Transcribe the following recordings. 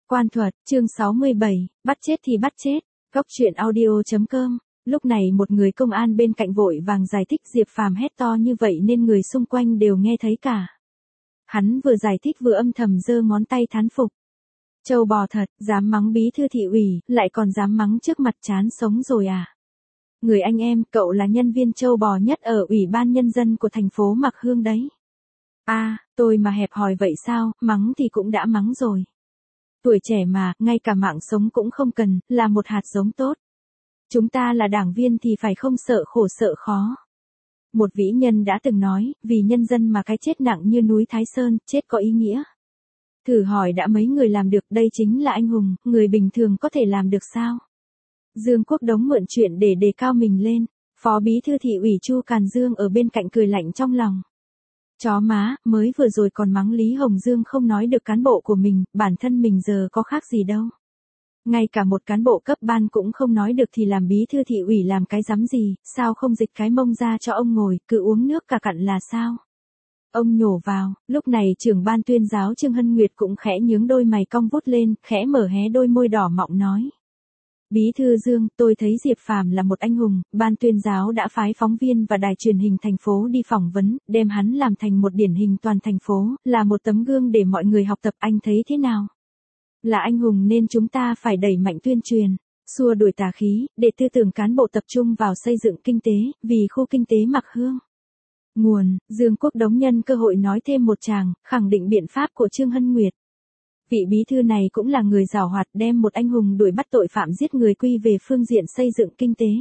Quan thuật, chương 67, bắt chết thì bắt chết. Góc truyện audio.com. Lúc này một người công an bên cạnh vội vàng giải thích Diệp Phàm hét to như vậy nên người xung quanh đều nghe thấy cả. Hắn vừa giải thích vừa âm thầm giơ ngón tay thán phục. Trâu bò thật, dám mắng bí thư thị ủy, lại còn dám mắng trước mặt chán sống rồi à. Người anh em, cậu là nhân viên trâu bò nhất ở Ủy ban Nhân dân của thành phố Mạc Hương đấy. À, tôi mà hẹp hòi vậy sao, mắng thì cũng đã mắng rồi. Tuổi trẻ mà, ngay cả mạng sống cũng không cần, là một hạt giống tốt. Chúng ta là đảng viên thì phải không sợ khổ sợ khó. Một vĩ nhân đã từng nói, vì nhân dân mà cái chết nặng như núi Thái Sơn, chết có ý nghĩa. Thử hỏi đã mấy người làm được, đây chính là anh hùng, người bình thường có thể làm được sao? Dương Quốc Đống mượn chuyện để đề cao mình lên, Phó Bí thư thị ủy Chu Càn Dương ở bên cạnh cười lạnh trong lòng. Chó má, mới vừa rồi còn mắng Lý Hồng Dương không nói được cán bộ của mình, bản thân mình giờ có khác gì đâu. Ngay cả một cán bộ cấp ban cũng không nói được thì làm bí thư thị ủy làm cái dám gì, sao không dịch cái mông ra cho ông ngồi, cứ uống nước cả cặn là sao? Ông nhổ vào, lúc này trưởng ban tuyên giáo Trương Hân Nguyệt cũng khẽ nhướng đôi mày cong vút lên, khẽ mở hé đôi môi đỏ mọng nói. Bí thư Dương, tôi thấy Diệp Phàm là một anh hùng, ban tuyên giáo đã phái phóng viên và đài truyền hình thành phố đi phỏng vấn, đem hắn làm thành một điển hình toàn thành phố, là một tấm gương để mọi người học tập, anh thấy thế nào? Là anh hùng nên chúng ta phải đẩy mạnh tuyên truyền, xua đuổi tà khí, để tư tưởng cán bộ tập trung vào xây dựng kinh tế, vì khu kinh tế Mạc Hương. Nguồn, Dương Quốc Đống nhân cơ hội nói thêm một tràng, khẳng định biện pháp của Trương Hân Nguyệt. Vị bí thư này cũng là người giàu hoạt đem một anh hùng đuổi bắt tội phạm giết người quy về phương diện xây dựng kinh tế.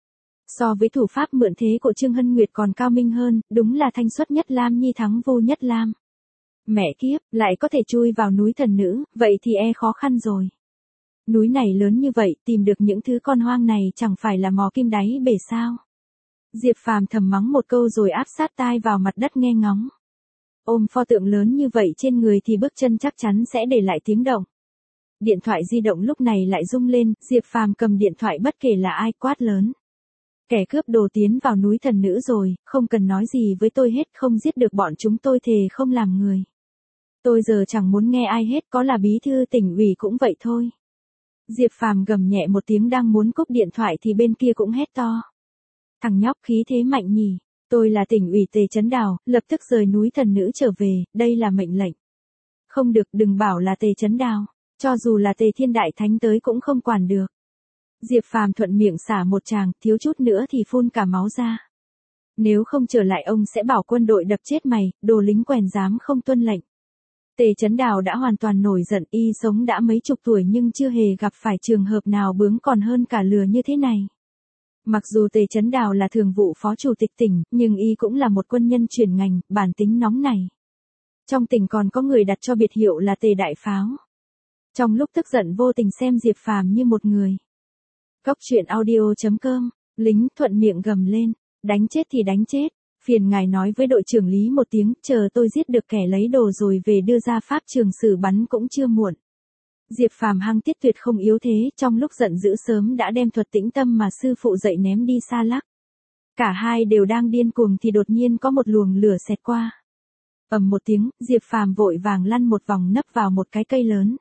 So với thủ pháp mượn thế của Trương Hân Nguyệt còn cao minh hơn, đúng là thanh xuất nhất lam nhi thắng vô nhất lam. Mẹ kiếp, lại có thể chui vào núi thần nữ, vậy thì khó khăn rồi. Núi này lớn như vậy, tìm được những thứ con hoang này chẳng phải là mò kim đáy bể sao. Diệp Phàm thầm mắng một câu rồi áp sát tai vào mặt đất nghe ngóng. Ôm pho tượng lớn như vậy trên người thì bước chân chắc chắn sẽ để lại tiếng động. Điện thoại di động lúc này lại rung lên, Diệp Phàm cầm điện thoại bất kể là ai quát lớn. Kẻ cướp đồ tiến vào núi thần nữ rồi, không cần nói gì với tôi hết, không giết được bọn chúng tôi thề không làm người. Tôi giờ chẳng muốn nghe ai hết, có là bí thư tỉnh ủy cũng vậy thôi. Diệp Phàm gầm nhẹ một tiếng đang muốn cúp điện thoại thì bên kia cũng hét to. Thằng nhóc khí thế mạnh nhỉ, tôi là tỉnh ủy Tề Chấn Đào, lập tức rời núi thần nữ trở về, đây là mệnh lệnh. Không được, đừng bảo là Tề Chấn Đào, cho dù là Tề Thiên Đại Thánh tới cũng không quản được. Diệp Phàm thuận miệng xả một tràng, thiếu chút nữa thì phun cả máu ra. Nếu không trở lại ông sẽ bảo quân đội đập chết mày, đồ lính quèn dám không tuân lệnh. Tề Chấn Đào đã hoàn toàn nổi giận, y sống đã mấy chục tuổi nhưng chưa hề gặp phải trường hợp nào bướng còn hơn cả lừa như thế này. Mặc dù Tề Chấn Đào là thường vụ phó chủ tịch tỉnh, nhưng y cũng là một quân nhân chuyển ngành, bản tính nóng này. Trong tỉnh còn có người đặt cho biệt hiệu là Tề Đại Pháo. Trong lúc tức giận vô tình xem Diệp Phàm như một người. Góc truyện audio.com, lính thuận miệng gầm lên, đánh chết thì đánh chết, phiền ngài nói với đội trưởng Lý một tiếng, chờ tôi giết được kẻ lấy đồ rồi về đưa ra pháp trường xử bắn cũng chưa muộn. Diệp Phàm hăng tiết tuyệt không yếu thế, trong lúc giận dữ sớm đã đem thuật tĩnh tâm mà sư phụ dạy ném đi xa lắc. Cả hai đều đang điên cuồng thì đột nhiên có một luồng lửa xẹt qua. Ầm một tiếng, Diệp Phàm vội vàng lăn một vòng nấp vào một cái cây lớn.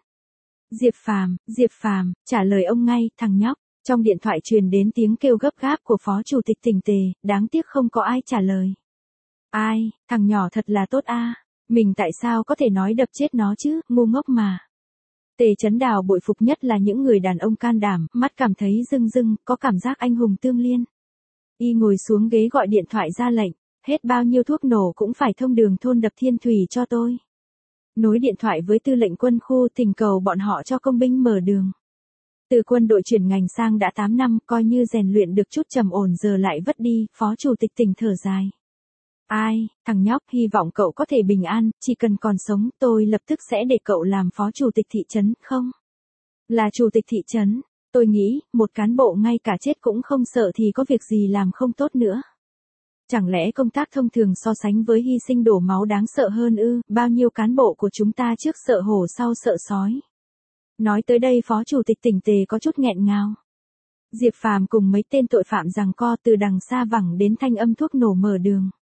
Diệp Phàm, trả lời ông ngay, thằng nhóc. Trong điện thoại truyền đến tiếng kêu gấp gáp của phó chủ tịch tỉnh Tề, đáng tiếc không có ai trả lời. Ai, thằng nhỏ thật là tốt a, mình tại sao có thể nói đập chết nó chứ, ngu ngốc mà. Tề Chấn Đào bội phục nhất là những người đàn ông can đảm, mắt cảm thấy rưng rưng, có cảm giác anh hùng tương liên. Y ngồi xuống ghế gọi điện thoại ra lệnh, hết bao nhiêu thuốc nổ cũng phải thông đường thôn Đập Thiên Thủy cho tôi. Nối điện thoại với tư lệnh quân khu thỉnh cầu bọn họ cho công binh mở đường. Từ quân đội chuyển ngành sang đã 8 năm, coi như rèn luyện được chút trầm ổn giờ lại vất đi, phó chủ tịch tỉnh thở dài. Ai, thằng nhóc, hy vọng cậu có thể bình an, chỉ cần còn sống, tôi lập tức sẽ để cậu làm phó chủ tịch thị trấn, không? Là chủ tịch thị trấn, tôi nghĩ, một cán bộ ngay cả chết cũng không sợ thì có việc gì làm không tốt nữa. Chẳng lẽ công tác thông thường so sánh với hy sinh đổ máu đáng sợ hơn ư, bao nhiêu cán bộ của chúng ta trước sợ hổ sau sợ sói. Nói tới đây phó chủ tịch tỉnh Tề có chút nghẹn ngào. Diệp Phàm cùng mấy tên tội phạm giằng co từ đằng xa vẳng đến thanh âm thuốc nổ mở đường.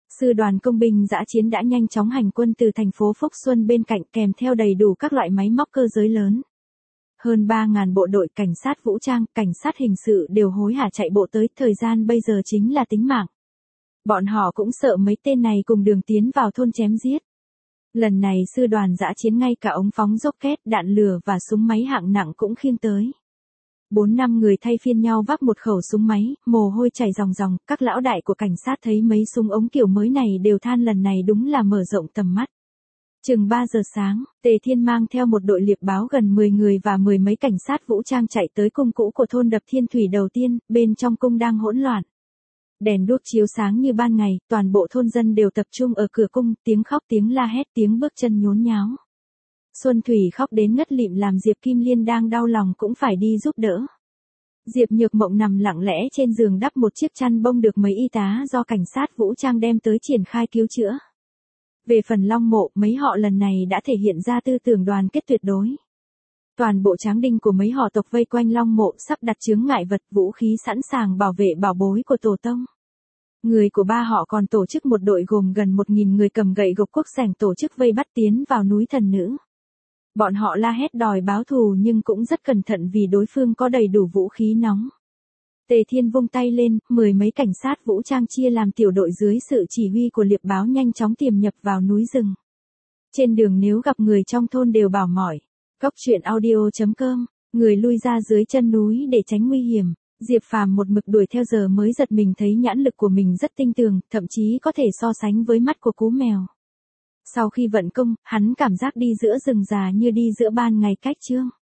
Sư đoàn công binh dã chiến đã nhanh chóng hành quân từ thành phố Phúc Xuân bên cạnh kèm theo đầy đủ các loại máy móc cơ giới lớn. Hơn 3.000 bộ đội cảnh sát vũ trang, cảnh sát hình sự đều hối hả chạy bộ tới, thời gian bây giờ chính là tính mạng. Bọn họ cũng sợ mấy tên này cùng đường tiến vào thôn chém giết. Lần này sư đoàn dã chiến ngay cả ống phóng rocket, đạn lửa và súng máy hạng nặng cũng khiêng tới. 4-5 người thay phiên nhau vác một khẩu súng máy, mồ hôi chảy ròng ròng, các lão đại của cảnh sát thấy mấy súng ống kiểu mới này đều than lần này đúng là mở rộng tầm mắt. Chừng 3 giờ sáng, Tề Thiên mang theo một đội liệp báo gần 10 người và 10 mấy cảnh sát vũ trang chạy tới cung cũ của thôn Đập Thiên Thủy đầu tiên, bên trong cung đang hỗn loạn. Đèn đuốc chiếu sáng như ban ngày, toàn bộ thôn dân đều tập trung ở cửa cung, tiếng khóc tiếng la hét tiếng bước chân nhốn nháo. Xuân Thủy khóc đến ngất lịm làm Diệp Kim Liên đang đau lòng cũng phải đi giúp đỡ. Diệp Nhược Mộng nằm lặng lẽ trên giường đắp một chiếc chăn bông được mấy y tá do cảnh sát vũ trang đem tới triển khai cứu chữa. Về phần Long Mộ, mấy họ lần này đã thể hiện ra tư tưởng đoàn kết tuyệt đối. Toàn bộ tráng đinh của mấy họ tộc vây quanh Long Mộ sắp đặt chướng ngại vật vũ khí sẵn sàng bảo vệ bảo bối của tổ tông. Người của ba họ còn tổ chức một đội gồm gần 1.000 người cầm gậy gộc quốc sẻng tổ chức vây bắt tiến vào núi Thần Nữ. Bọn họ la hét đòi báo thù nhưng cũng rất cẩn thận vì đối phương có đầy đủ vũ khí nóng. Tề Thiên vung tay lên, 10 mấy cảnh sát vũ trang chia làm tiểu đội dưới sự chỉ huy của liệp báo nhanh chóng tiềm nhập vào núi rừng. Trên đường nếu gặp người trong thôn đều bảo mỏi. Cóc truyện audio.com, người lui ra dưới chân núi để tránh nguy hiểm. Diệp Phàm một mực đuổi theo giờ mới giật mình thấy nhãn lực của mình rất tinh tường, thậm chí có thể so sánh với mắt của cú mèo. Sau khi vận công, hắn cảm giác đi giữa rừng già như đi giữa ban ngày cách trương.